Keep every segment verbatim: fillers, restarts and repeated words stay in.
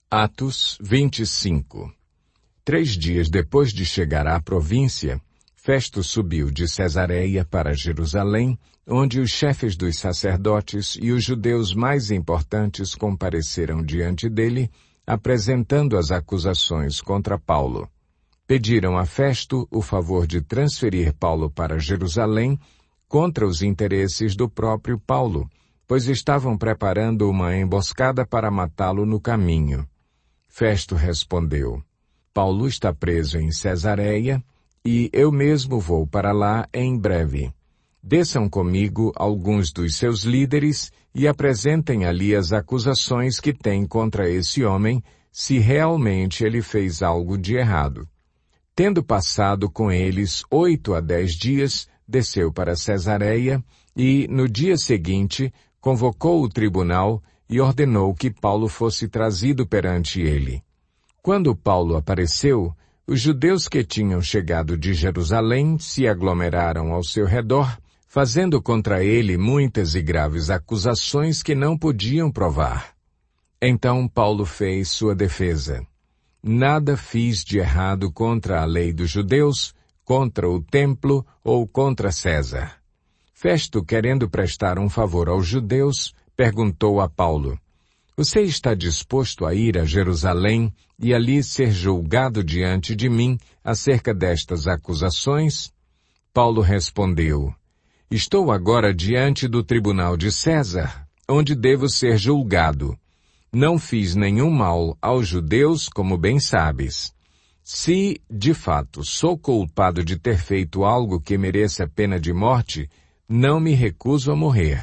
Atos vinte e cinco. Três dias depois de chegar à província, Festo subiu de Cesareia para Jerusalém, onde os chefes dos sacerdotes e os judeus mais importantes compareceram diante dele, apresentando as acusações contra Paulo. Pediram a Festo o favor de transferir Paulo para Jerusalém contra os interesses do próprio Paulo, pois estavam preparando uma emboscada para matá-lo no caminho. Festo respondeu: Paulo está preso em Cesareia e eu mesmo vou para lá em breve. Desçam comigo alguns dos seus líderes e apresentem ali as acusações que têm contra esse homem, se realmente ele fez algo de errado. Tendo passado com eles oito a dez dias, desceu para Cesareia e, no dia seguinte, convocou o tribunal e ordenou que Paulo fosse trazido perante ele. Quando Paulo apareceu, os judeus que tinham chegado de Jerusalém se aglomeraram ao seu redor, fazendo contra ele muitas e graves acusações que não podiam provar. Então Paulo fez sua defesa. Nada fiz de errado contra a lei dos judeus, contra o templo ou contra César. Festo, querendo prestar um favor aos judeus, perguntou a Paulo: Você está disposto a ir a Jerusalém e ali ser julgado diante de mim acerca destas acusações? Paulo respondeu: Estou agora diante do tribunal de César, onde devo ser julgado. Não fiz nenhum mal aos judeus, como bem sabes. Se, de fato, sou culpado de ter feito algo que mereça pena de morte, não me recuso a morrer.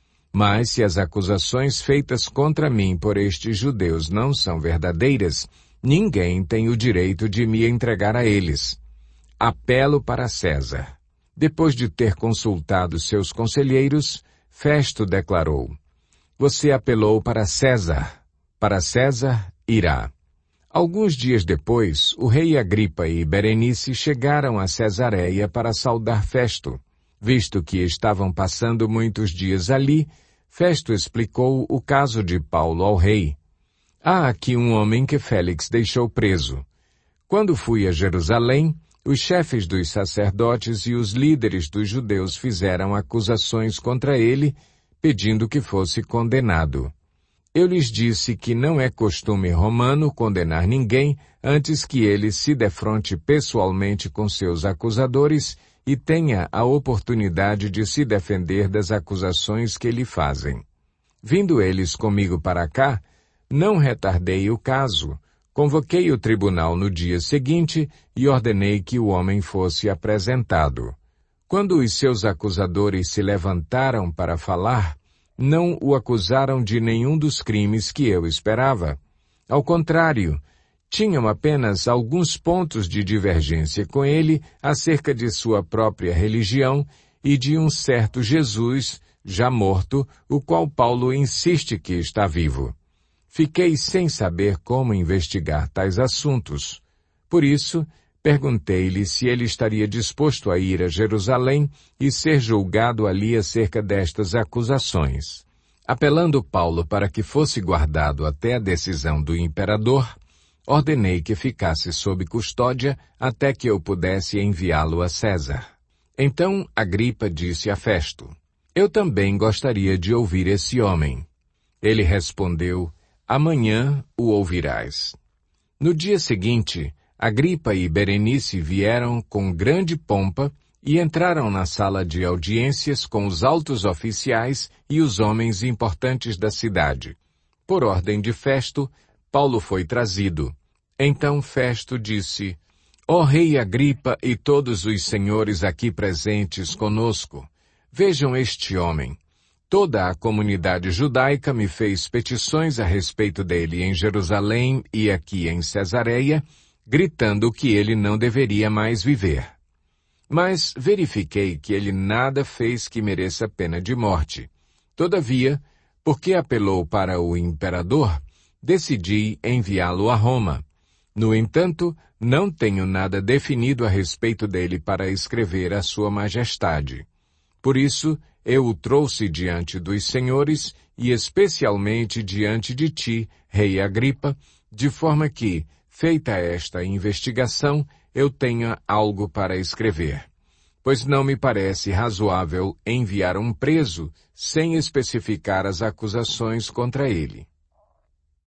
Mas se as acusações feitas contra mim por estes judeus não são verdadeiras, ninguém tem o direito de me entregar a eles. Apelo para César. Depois de ter consultado seus conselheiros, Festo declarou: Você apelou para César. Para César irá. Alguns dias depois, o rei Agripa e Berenice chegaram a Cesareia para saudar Festo. Visto que estavam passando muitos dias ali, Festo explicou o caso de Paulo ao rei. Há aqui um homem que Félix deixou preso. Quando fui a Jerusalém, os chefes dos sacerdotes e os líderes dos judeus fizeram acusações contra ele, pedindo que fosse condenado. Eu lhes disse que não é costume romano condenar ninguém antes que ele se defronte pessoalmente com seus acusadores e tenha a oportunidade de se defender das acusações que lhe fazem. Vindo eles comigo para cá, não retardei o caso, convoquei o tribunal no dia seguinte e ordenei que o homem fosse apresentado. Quando os seus acusadores se levantaram para falar, não o acusaram de nenhum dos crimes que eu esperava. Ao contrário, tinham apenas alguns pontos de divergência com ele acerca de sua própria religião e de um certo Jesus, já morto, o qual Paulo insiste que está vivo. Fiquei sem saber como investigar tais assuntos. Por isso, perguntei-lhe se ele estaria disposto a ir a Jerusalém e ser julgado ali acerca destas acusações. Apelando Paulo para que fosse guardado até a decisão do imperador, ordenei que ficasse sob custódia até que eu pudesse enviá-lo a César. Então Agripa disse a Festo: Eu também gostaria de ouvir esse homem. Ele respondeu: Amanhã o ouvirás. No dia seguinte, Agripa e Berenice vieram com grande pompa e entraram na sala de audiências com os altos oficiais e os homens importantes da cidade. Por ordem de Festo, Paulo foi trazido. Então Festo disse: Ó rei Agripa e todos os senhores aqui presentes conosco, vejam este homem. Toda a comunidade judaica me fez petições a respeito dele em Jerusalém e aqui em Cesareia, gritando que ele não deveria mais viver. Mas verifiquei que ele nada fez que mereça pena de morte. Todavia, porque apelou para o imperador, decidi enviá-lo a Roma. No entanto, não tenho nada definido a respeito dele para escrever a sua majestade. Por isso, eu o trouxe diante dos senhores e especialmente diante de ti, rei Agripa, de forma que, feita esta investigação, eu tenha algo para escrever. Pois não me parece razoável enviar um preso sem especificar as acusações contra ele.